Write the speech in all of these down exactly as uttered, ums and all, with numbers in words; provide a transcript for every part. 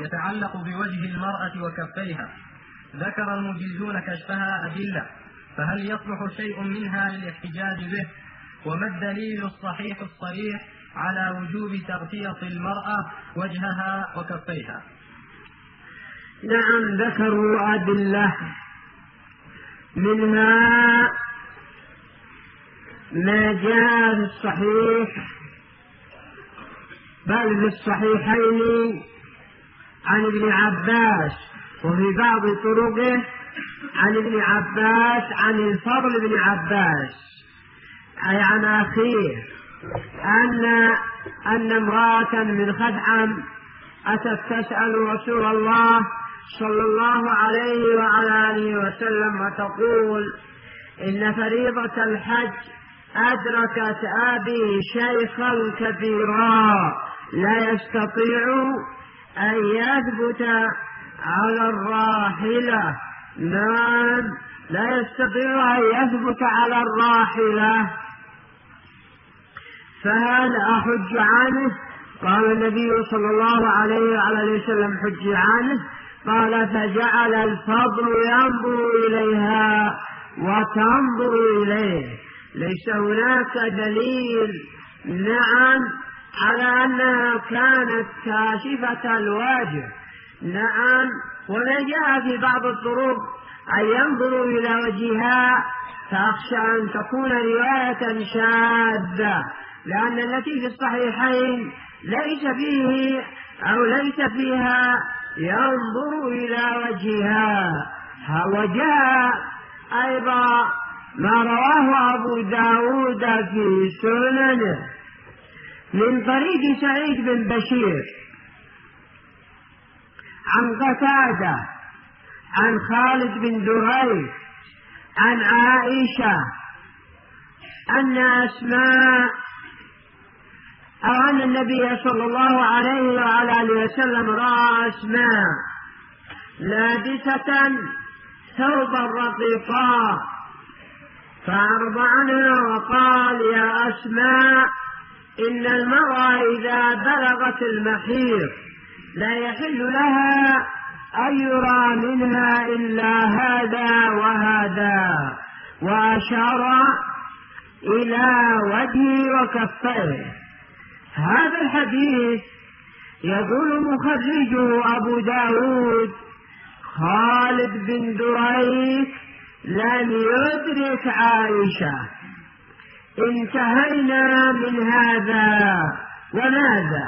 يتعلق بوجه المرأة وكفيها. ذكر المجيزون كشفها أدلة، فهل يصلح شيء منها للاحتجاج به؟ وما الدليل الصحيح الصريح على وجوب تغطية المرأة وجهها وكفيها؟ نعم، ذكروا أدلة، منها ما جاء في الصحيح بل في الصحيحين عن ابن عباس، وفي بعض طرقه عن ابن عباس عن الفضل بن عباس أي عن أخيه أن أن امرأة من خثعم أتت تسأل رسول الله صلى الله عليه وعلى آله وسلم وتقول: إن فريضة الحج أدركت أبي شيخا كبيرا لا يستطيع أن يثبت على الراحلة. نعم، لا يستطيع أن يثبت على الراحلة، فهل أحج عنه؟ قال النبي صلى الله عليه وعلى وسلم: حج عنه. قال: فجعل الفضل ينظر إليها وتنظر إليه. ليس هناك دليل نعم على أنها كانت كاشفة الوجه، نعم، وما جاء في بعض الطرق أن ينظروا إلى وجهها، فأخشى أن تكون رواية شاذة، لأن التي في الصحيحين ليس فيه أو ليس فيها ينظر إلى وجهها. وجاء أيضا ما رواه أبو داود في سننه من طريق سعيد بن بشير عن قتادة عن خالد بن دريد عن عائشة أن أسماء أو أن النبي صلى الله عليه وعلى آله وسلم رأى أسماء لابسة ثوبا رقيقا فأعرض عنها وقال: يا أسماء، إن المرأة إذا بلغت المحيض لا يحل لها أن يرى منها إلا هذا وهذا، وأشار إلى وجهه وكفيه. هذا الحديث يقول مخرجه أبو داود: خالد بن دريد لم يدرك عائشة. انتهينا من هذا. وماذا؟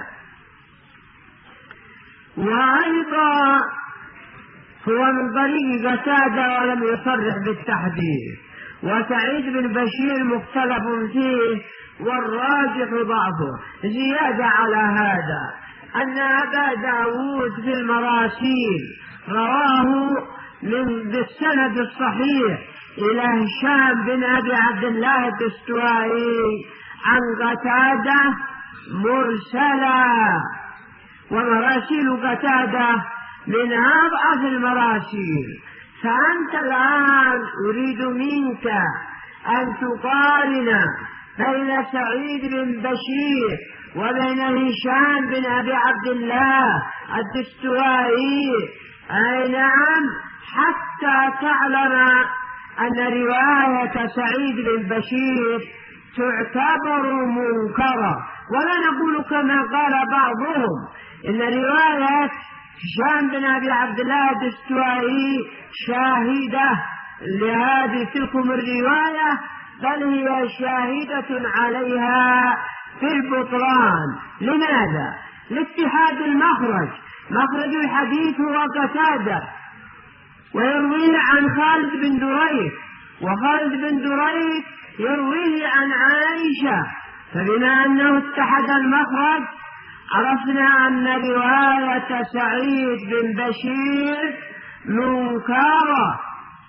وأيضا هو من طريق قتادة ولم يصرح بالتحديد، وسعيد بن بشير مختلف فيه والراجح ضعفه. زيادة على هذا أن أبا داود في المراسيل رواه من بالسند الصحيح إلى هشام بن أبي عبد الله الدستوائي عن قتادة مرسلا، ومراسيل قتادة من أضعف المراسيل. فأنت الآن أريد منك أن تقارن بين سعيد بن بشير وبين هشام بن أبي عبد الله الدستوائي، أي نعم، حتى تعلم أن رواية سعيد بن بشير تعتبر منكرة. ولا نقول كما قال بعضهم إن رواية هشام بن أبي عبد الله الدستوائي شاهدة لهذه تلكم الرواية، بل هي شاهدة عليها في البطلان. لماذا؟ لاتحاد المخرج. مخرج الحديث هو قتادة ويرويه عن خالد بن دريد، وخالد بن دريد يرويه عن عائشة، فبما أنه اتحد المخرج عرفنا أن رواية سعيد بن بشير منكرة.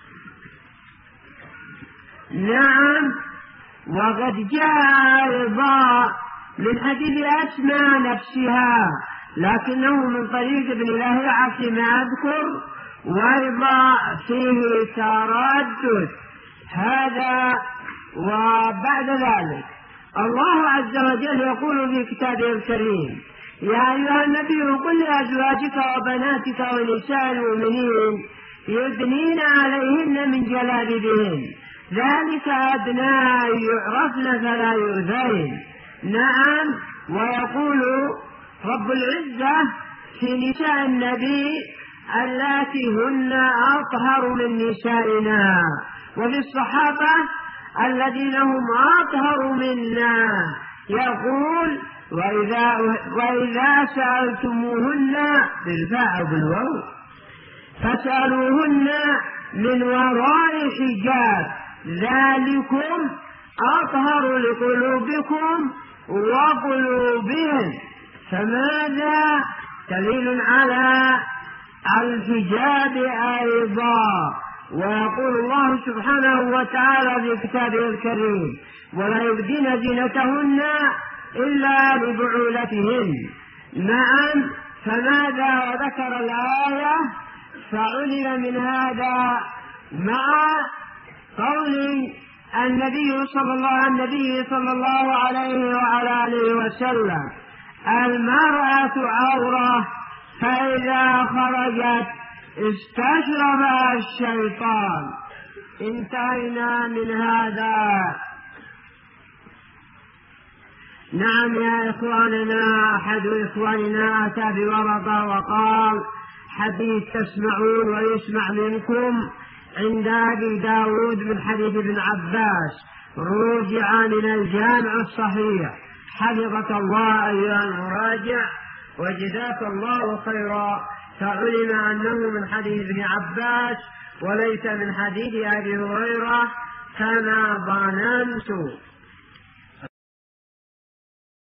نعم، وقد جاء أيضا من حديث أسماء نفسها، لكنه من طريق ابن لهيعة فيما أذكر، وأيضا فيه تردد هذا. وبعد ذلك الله عز وجل يقول في كتابه الكريم: يا أيها النبي قل لأزواجك وبناتك ونساء المؤمنين يدنين عليهن من جلابيبهن ذلك أدنى أن يعرفن فلا يؤذين. نعم. ويقول رب العزة في نساء النبي اللاتي هن أطهر من نسائنا، وفي الصحابة الذين هم أطهر منا يقول وإذا, وإذا سألتموهن بالفاء بالواو فسألوهن من وراء حجاب ذلكم أطهر لقلوبكم وقلوبهم. فماذا دليل على الحجاب أيضا. ويقول الله سبحانه وتعالى في كتابه الكريم ولا يبدين زينتهن إلا لبعولتهن. نعم. فماذا وذكر الآية فعلم من هذا مع قول النبي صلى الله النبي صلى الله عليه وعلى آله وسلم المرأة عورة فإذا خرجت استشربها الشيطان. انتهينا من هذا. نعم يا إخواننا، أحد إخواننا أتى بورقة وقال حديث تسمعون ويسمع منكم عند أبي داود من حديث ابن عباس رجع من الجامع الصحيح. حفظك الله أيها المراجع وجزاك الله خيرا. فعلم أنه من حديث ابن عباس وليس من حديث أبي هريرة كما ظننت.